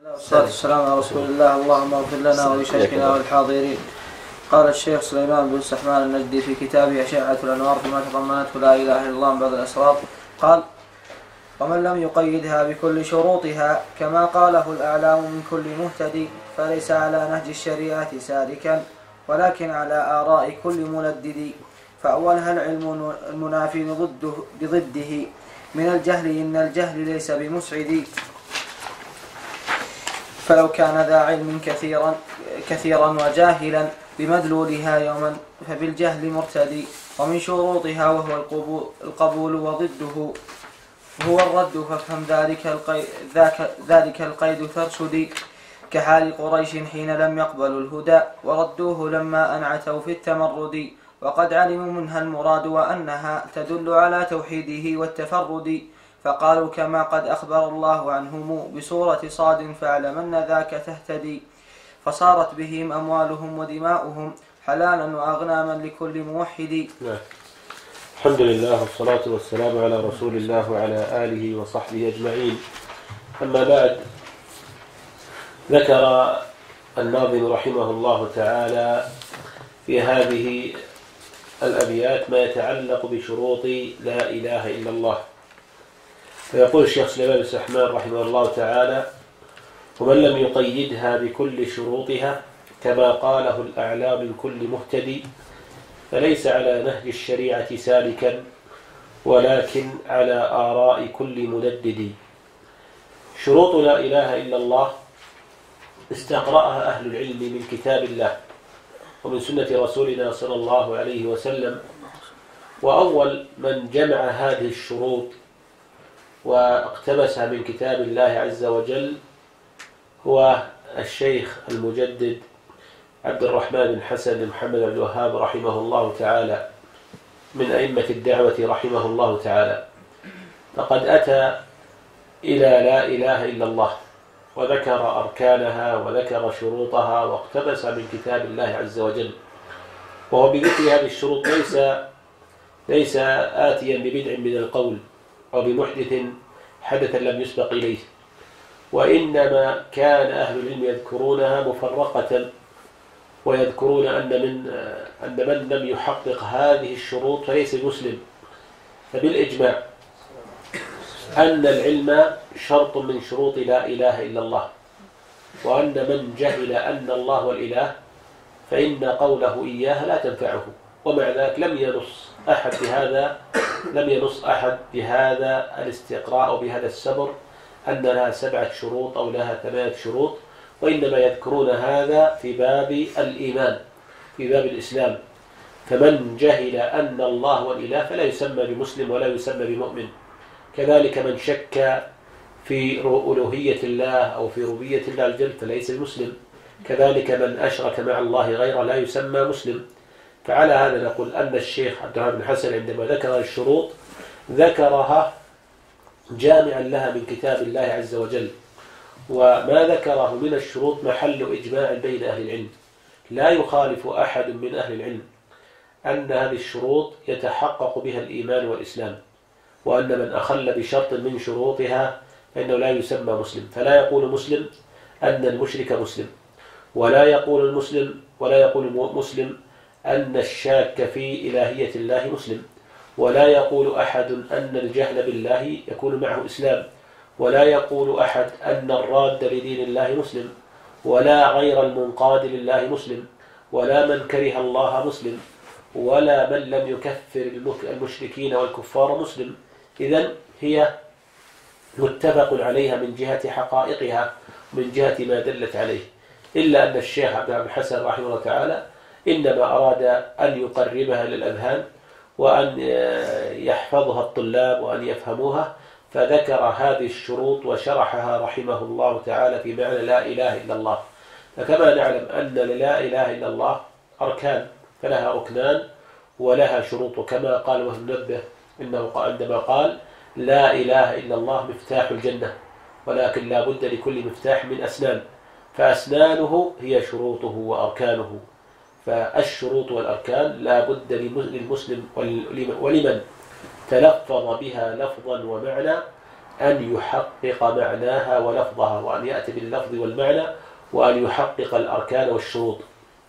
والصلاة والسلام على رسول الله. اللهم اغفر لنا ولشيخنا والحاضرين. قال الشيخ سليمان بن سحمان النجدي في كتابه أشعة الأنوار فيما تضمنته لا إله إلا الله من بعض الأسرار قال: ومن لم يقيدها بكل شروطها كما قاله الأعلام من كل مهتدي فليس على نهج الشريعة سالكا ولكن على آراء كل مندد. فأولها العلم المنافي بضده من الجهل إن الجهل ليس بمسعد. فلو كان ذا علم كثيرا وجاهلا بمدلولها يوما فبالجهل مرتدي. ومن شروطها وهو القبول وضده هو الرد فافهم ذلك القيد ترشدي. كحال قريش حين لم يقبلوا الهدى وردوه لما أنعتوا في التمرد. وقد علموا منها المراد وأنها تدل على توحيده والتفرد. فقالوا كما قد أخبر الله عنهم بسورة صاد فاعلمن ذاك تهتدي. فصارت بهم أموالهم ودماؤهم حلالا وأغناما لكل موحد. الحمد لله والصلاة والسلام على رسول الله وعلى آله وصحبه أجمعين. أما بعد، ذكر الناظم رحمه الله تعالى في هذه الأبيات ما يتعلق بشروط لا إله إلا الله. فيقول الشيخ سليمان بن سحمان رحمه الله تعالى: ومن لم يقيدها بكل شروطها كما قاله الأعلام من كل مهتدي فليس على نهج الشريعة سالكا ولكن على آراء كل مندد. شروط لا إله إلا الله استقرأها أهل العلم من كتاب الله ومن سنة رسولنا صلى الله عليه وسلم. وأول من جمع هذه الشروط واقتبسها من كتاب الله عز وجل هو الشيخ المجدد عبد الرحمن بن حسن بن محمد بن الوهاب رحمه الله تعالى من أئمة الدعوة رحمه الله تعالى. فقد أتى إلى لا إله إلا الله وذكر أركانها وذكر شروطها واقتبس من كتاب الله عز وجل. وهو بذكر هذه الشروط ليس آتيا ببدع من القول أو بمحدث حدثا لم يسبق إليه، وإنما كان أهل العلم يذكرونها مفرقة ويذكرون أن من لم يحقق هذه الشروط فليس مسلم. فبالإجماع أن العلم شرط من شروط لا إله إلا الله، وأن من جهل أن الله هو الإله فإن قوله إياه لا تنفعه. ومع ذلك لم ينص أحد بهذا الاستقراء أو بهذا السبر أن لها 7 شروط أو لها 8 شروط، وإنما يذكرون هذا في باب الإيمان في باب الإسلام. فمن جهل أن الله هو الإله فلا يسمى بمسلم ولا يسمى بمؤمن. كذلك من شك في ألوهية الله أو في ربوبية الله الجل فليس بمسلم. كذلك من أشرك مع الله غيره لا يسمى مسلم. فعلى هذا نقول أن الشيخ عبد الرحمن بن حسن عندما ذكر الشروط ذكرها جامعا لها من كتاب الله عز وجل، وما ذكره من الشروط محل إجماع بين أهل العلم. لا يخالف أحد من أهل العلم أن هذه الشروط يتحقق بها الإيمان والإسلام، وأن من أخل بشرط من شروطها فإنه لا يسمى مسلم. فلا يقول مسلم أن المشرك مسلم، ولا يقول مسلم أن الشاك في إلهية الله مسلم، ولا يقول أحد أن الجهل بالله يكون معه إسلام، ولا يقول أحد أن الراد لدين الله مسلم، ولا غير المنقاد لله مسلم، ولا من كره الله مسلم، ولا من لم يكفر المشركين والكفار مسلم. إذن هي متفق عليها من جهة حقائقها ومن جهة ما دلت عليه، إلا أن الشيخ عبد الرحمن بن حسن رحمه الله تعالى إنما أراد أن يقربها للأذهان وأن يحفظها الطلاب وأن يفهموها، فذكر هذه الشروط وشرحها رحمه الله تعالى في معنى لا إله إلا الله. فكما نعلم أن لا إله إلا الله أركان، فلها ركنان ولها شروط، كما قال وهب منبه إنه عندما قال لا إله إلا الله مفتاح الجنة، ولكن لا بد لكل مفتاح من أسنان، فأسنانه هي شروطه وأركانه. فالشروط والأركان لا بد للمسلم ولمن تلفظ بها لفظا ومعنى أن يحقق معناها ولفظها، وأن يأتي باللفظ والمعنى، وأن يحقق الأركان والشروط.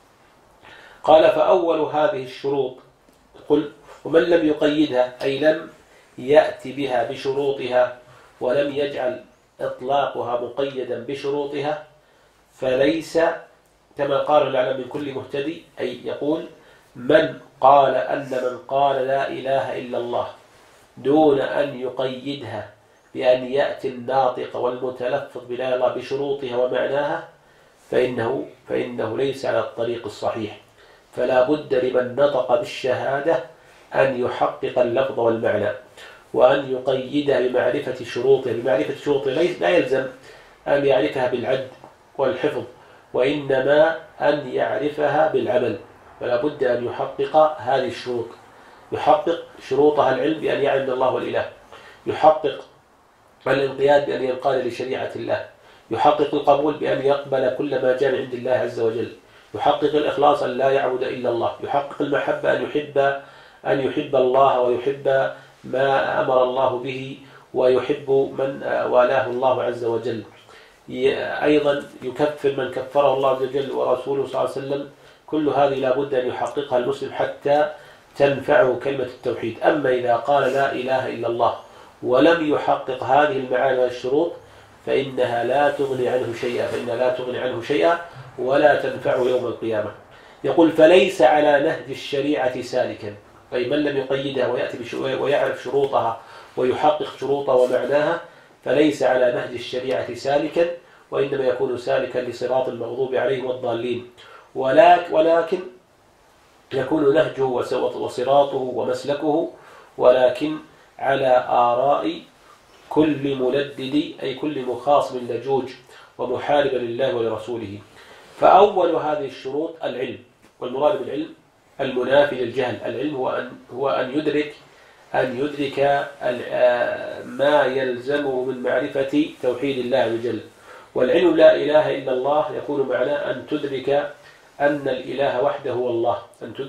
قال فأول هذه الشروط قل ومن لم يقيدها أي لم يأتي بها بشروطها ولم يجعل إطلاقها مقيدا بشروطها فليس كما قال العلم من كل مهتدي، أي يقول من قال أن من قال لا إله إلا الله دون أن يقيدها بأن يأتي الناطق والمتلفظ بلا إله إلا الله بشروطها ومعناها فإنه ليس على الطريق الصحيح. فلا بد لمن نطق بالشهادة أن يحقق اللفظ والمعنى، وأن يقيدها بمعرفة شروطه. بمعرفة شروطه لا يلزم أن يعرفها بالعد والحفظ، وإنما أن يعرفها بالعمل. فلا بد أن يحقق هذه الشروط. يحقق شروطها العلم بأن يعلم الله والإله، يحقق الانقياد بأن ينقاد لشريعة الله، يحقق القبول بأن يقبل كل ما جاء من عند الله عز وجل، يحقق الإخلاص أن لا يعبد إلا الله، يحقق المحبة أن يحب الله ويحب ما أمر الله به ويحب من والاه الله عز وجل. أيضا يكفر من كفره الله عز وجل ورسوله صلى الله عليه وسلم. كل هذه لا بد أن يحققها المسلم حتى تنفعه كلمة التوحيد. أما إذا قال لا إله إلا الله ولم يحقق هذه المعاني والشروط فإنها لا تغني عنه شيئا ولا تنفعه يوم القيامة. يقول فليس على نهج الشريعة سالكا، أي من لم يقيدها ويعرف شروطها ويحقق شروطها ومعناها فليس على نهج الشريعة سالكا، وإنما يكون سالكا لصراط المغضوب عليهم والضالين. ولكن يكون نهجه وصراطه ومسلكه ولكن على آراء كل ملدد، أي كل مخاصم لجوج ومحارب لله ولرسوله. فأول هذه الشروط العلم، والمراد بالعلم المنافي للجهل. العلم هو أن يدرك ما يلزمه من معرفة توحيد الله عز وجل. والعلم لا إله إلا الله يكون معناه أن تدرك أن الإله وحده هو الله،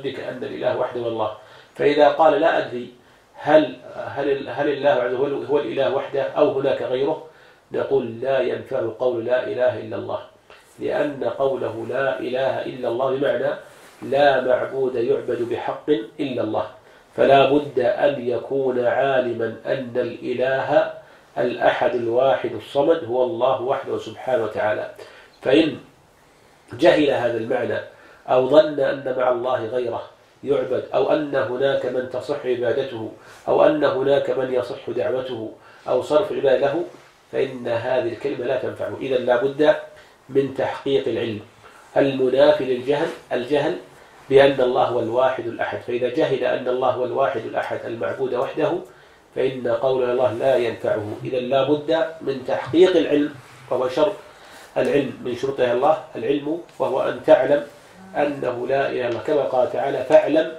الله. فإذا قال لا أدري هل الله عز وجل هو الإله وحده أو هناك غيره، نقول لا ينفع قول لا إله إلا الله، لأن قوله لا إله إلا الله بمعنى لا معبود يعبد بحق إلا الله. فلا بد أن يكون عالما أن الإله الأحد الواحد الصمد هو الله وحده سبحانه وتعالى. فإن جهل هذا المعنى أو ظن أن مع الله غيره يعبد، أو أن هناك من تصح عبادته، أو أن هناك من يصح دعوته أو صرف العبادة له، فإن هذه الكلمة لا تنفعه. إذا لا بد من تحقيق العلم المنافي للجهل، الجهل بأن الله هو الواحد الأحد. فإذا جهل أن الله هو الواحد الأحد المعبود وحده فإن قول الله لا ينفعه. إذا لا بد من تحقيق العلم، وهو شرط العلم من شروطه الله العلم، وهو أن تعلم أنه لا إله إلا الله، كما قال تعالى فاعلم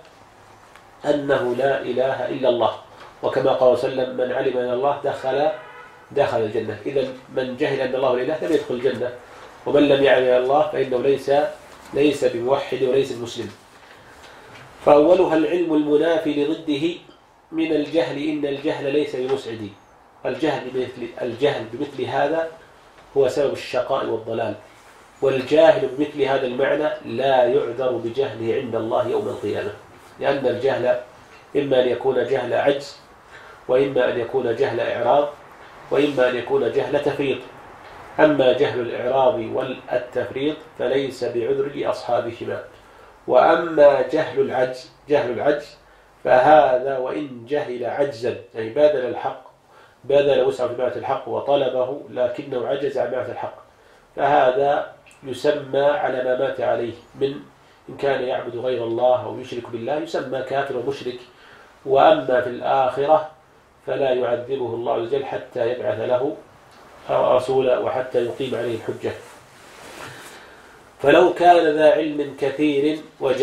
أنه لا إله إلا الله. وكما قال صلى الله عليه وسلم من علم أن الله دخل الجنة. إذا من جهل أن الله الإله لم يدخل الجنة، ومن لم يعلم أن الله فإنه ليس بموحد وليس بمسلم. فأولها العلم المنافي لضده من الجهل، إن الجهل ليس بمسعد. الجهل بمثل هذا هو سبب الشقاء والضلال، والجاهل بمثل هذا المعنى لا يعذر بجهله عند الله يوم القيامة، لأن الجهل إما أن يكون جهل عجز، وإما أن يكون جهل إعراض، وإما أن يكون جهل تفريط. أما جهل الإعراض والتفريط فليس بعذر لأصحابهما. وأما جهل العجز فهذا وإن جهل عجزا، يعني بذل وسعه في معرفة الحق وطلبه لكنه عجز عن معرفة الحق، فهذا يسمى على ما مات عليه من إن كان يعبد غير الله أو يشرك بالله يسمى كافر ومشرك. وأما في الآخرة فلا يعذبه الله عز وجل حتى يبعث له رسولا وحتى يقيم عليه الحجة. فلو كان ذا علم كثير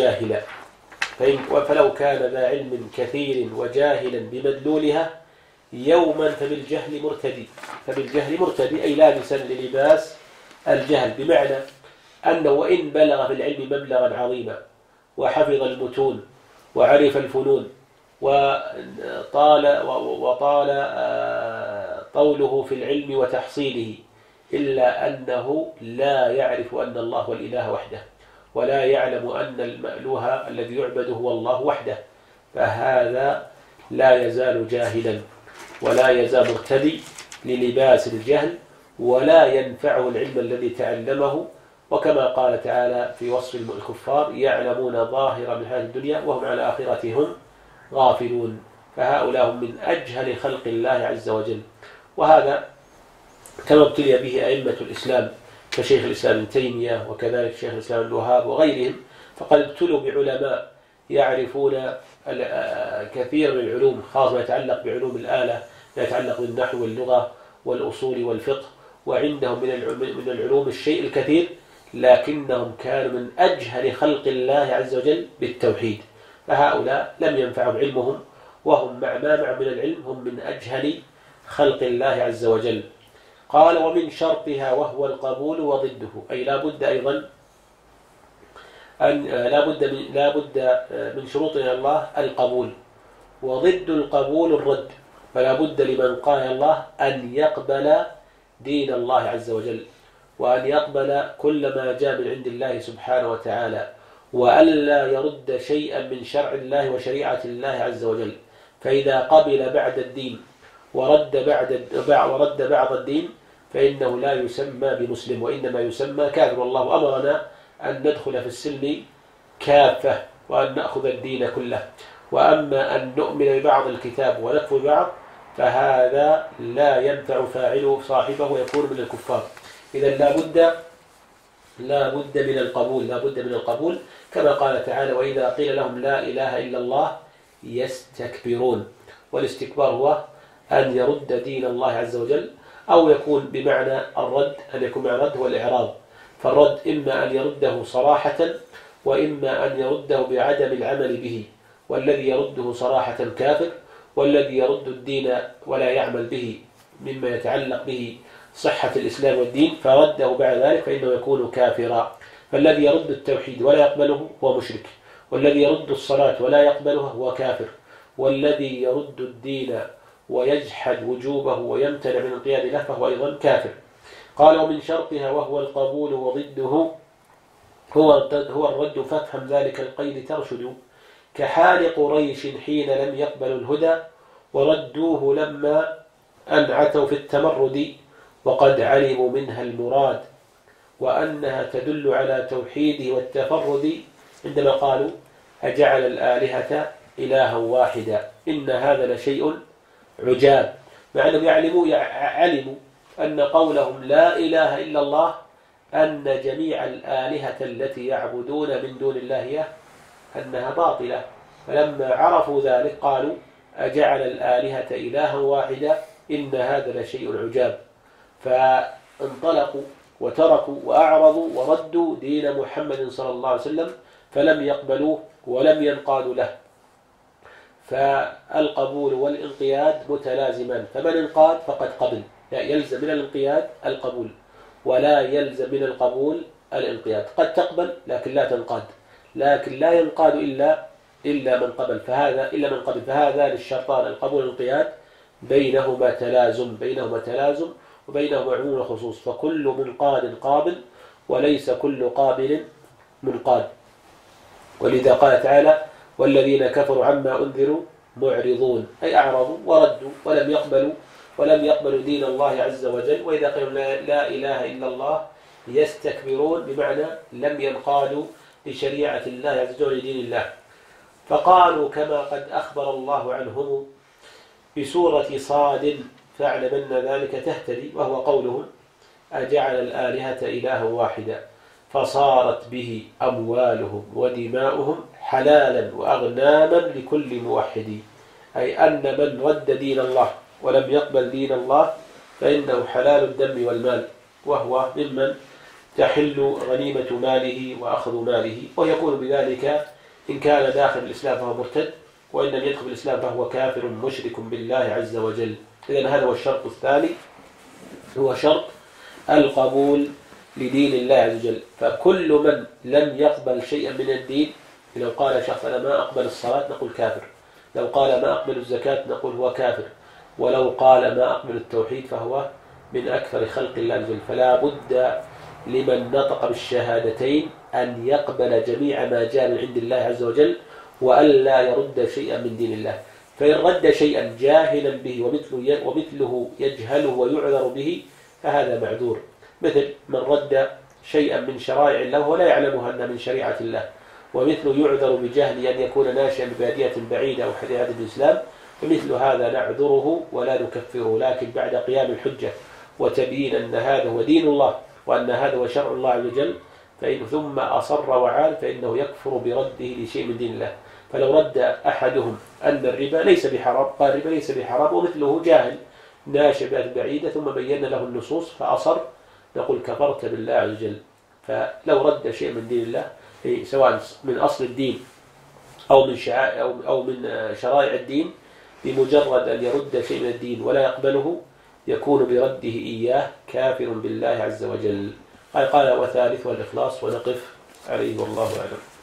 وجاهلا بمدلولها يوما فبالجهل مرتدي، أي لابسا للباس الجهل، بمعنى أنه وإن بلغ في العلم مبلغا عظيما وحفظ المتون وعرف الفنون وطال قوله في العلم وتحصيله، إلا أنه لا يعرف أن الله هو الإله وحده، ولا يعلم أن المألوه الذي يعبد هو الله وحده، فهذا لا يزال جاهلا ولا يزال مرتدي للباس الجهل، ولا ينفعه العلم الذي تعلمه. وكما قال تعالى في وصف الكفار: يعلمون ظاهرا من هذه الدنيا وهم على آخرتهم غافلون. فهؤلاء هم من أجهل خلق الله عز وجل. وهذا كما ابتلي به أئمة الإسلام كشيخ الإسلام ابن تيمية وكذلك شيخ الإسلام ابن الوهاب وغيرهم، فقد ابتلوا بعلماء يعرفون كثير من العلوم، خاصة ما يتعلق بعلوم الآلة، ما يتعلق بالنحو واللغة والأصول والفقه، وعندهم من العلوم الشيء الكثير، لكنهم كانوا من أجهل خلق الله عز وجل بالتوحيد. فهؤلاء لم ينفعهم علمهم، وهم مع ما مع من العلم هم من أجهل خلق الله عز وجل. قال: ومن شرطها وهو القبول وضده، أي لا بد أيضا أن لا بد من شروط الله القبول، وضد القبول الرد. فلا بد لمن قال الله أن يقبل دين الله عز وجل، وأن يقبل كل ما جاء من عند الله سبحانه وتعالى، وألا يرد شيئا من شرع الله وشريعة الله عز وجل. فإذا قبل بعد الدين ورد بعض الدين فإنه لا يسمى بمسلم، وإنما يسمى كافر. والله أمرنا أن ندخل في السلم كافة، وأن نأخذ الدين كله. وأما أن نؤمن ببعض الكتاب ونكفر ببعض فهذا لا ينفع فاعله صاحبه ويكون من الكفار. إذا لا بد من القبول، كما قال تعالى: وإذا قيل لهم لا إله إلا الله يستكبرون. والاستكبار هو أن يرد دين الله عز وجل، أو يكون بمعنى الرد، أن يكون معنى الرد هو الإعراض. فالرد إما أن يرده صراحة، وإما أن يرده بعدم العمل به. والذي يرده صراحة كافر، والذي يرد الدين ولا يعمل به مما يتعلق به صحة الإسلام والدين فرده بعد ذلك فإنه يكون كافرا. فالذي يرد التوحيد ولا يقبله هو مشرك، والذي يرد الصلاة ولا يقبلها هو كافر، والذي يرد الدين ويجحد وجوبه ويمتنع من القيام له فهو أيضا كافر. قال: ومن شرطها وهو القبول وضده هو الرد، فافهم ذلك القيد ترشد، كحال قريش حين لم يقبلوا الهدى وردوه لما أنعتوا في التمرد، وقد علموا منها المراد وأنها تدل على توحيده والتفرد، عندما قالوا: أجعل الآلهة إلها واحدا إن هذا لشيء عجاب. مع أنهم علموا أن قولهم لا إله إلا الله أن جميع الآلهة التي يعبدون من دون الله أنها باطلة. فلما عرفوا ذلك قالوا: أجعل الآلهة إلها واحدا إن هذا لشيء عجاب. فانطلقوا وتركوا وأعرضوا وردوا دين محمد صلى الله عليه وسلم، فلم يقبلوه ولم ينقادوا له. فالقبول والانقياد متلازمان، فمن انقاد فقد قبل، يلزم من الانقياد القبول، ولا يلزم من القبول الانقياد. قد تقبل لكن لا تنقاد، لكن لا ينقاد إلا من قبل. فهذا للشرطان القبول والانقياد بينهما تلازم وبينهما عموم وخصوص، فكل منقاد قابل وليس كل قابل منقاد. ولذا قال تعالى: والذين كفروا عما أنذروا معرضون، أي أعرضوا وردوا ولم يقبلوا دين الله عز وجل. وإذا قالوا لا إله إلا الله يستكبرون، بمعنى لم ينقادوا لشريعة الله عز وجل دين الله. فقالوا كما قد أخبر الله عنهم بسورة صاد: فاعلمن ذلك تهتدي، وهو قولهم: أجعل الآلهة إلها واحدا فصارت به أموالهم ودماؤهم حلالا وأغناما لكل موحد. أي أن من رد دين الله ولم يقبل دين الله فإنه حلال الدم والمال، وهو ممن تحل غنيمة ماله وأخذ ماله، ويكون بذلك إن كان داخل الإسلام فهو مرتد، وإن لم يدخل الإسلام فهو كافر مشرك بالله عز وجل. إذن هذا هو الشرط الثاني، هو شرط القبول لدين الله عز وجل. فكل من لم يقبل شيئا من الدين، لو قال شخص أنا ما أقبل الصلاة نقول كافر، لو قال ما أقبل الزكاة نقول هو كافر، ولو قال ما أقبل التوحيد فهو من أكثر خلق الله عز وجل. فلا بد لمن نطق بالشهادتين أن يقبل جميع ما جاء من عند الله عز وجل، وألا يرد شيئا من دين الله. فإن رد شيئا جاهلا به ومثله يجهله ويعذر به فهذا معذور، مثل من رد شيئا من شرائع الله ولا يعلمها أنها من شريعة الله، ومثله يعذر بجهل أن يكون ناشئا ببادية بعيدة أو حديث الإسلام، فمثل هذا نعذره ولا نكفره، لكن بعد قيام الحجة وتبيين أن هذا هو دين الله وأن هذا هو شرع الله عز وجل، فإن ثم أصر وعاد فإنه يكفر برده لشيء من دين الله. فلو رد أحدهم أن الربا ليس بحرام، قال الربا ليس بحرام، ومثله جاهل ناشئ بعيدة ثم بينا له النصوص فأصر، نقول كفرت بالله عز وجل. فلو رد شيء من دين الله سواء من أصل الدين أو من شرائع الدين، بمجرد أن يرد شيء من الدين ولا يقبله يكون برده إياه كافر بالله عز وجل. قال وثالث الإخلاص، ونقف عليه والله أعلم.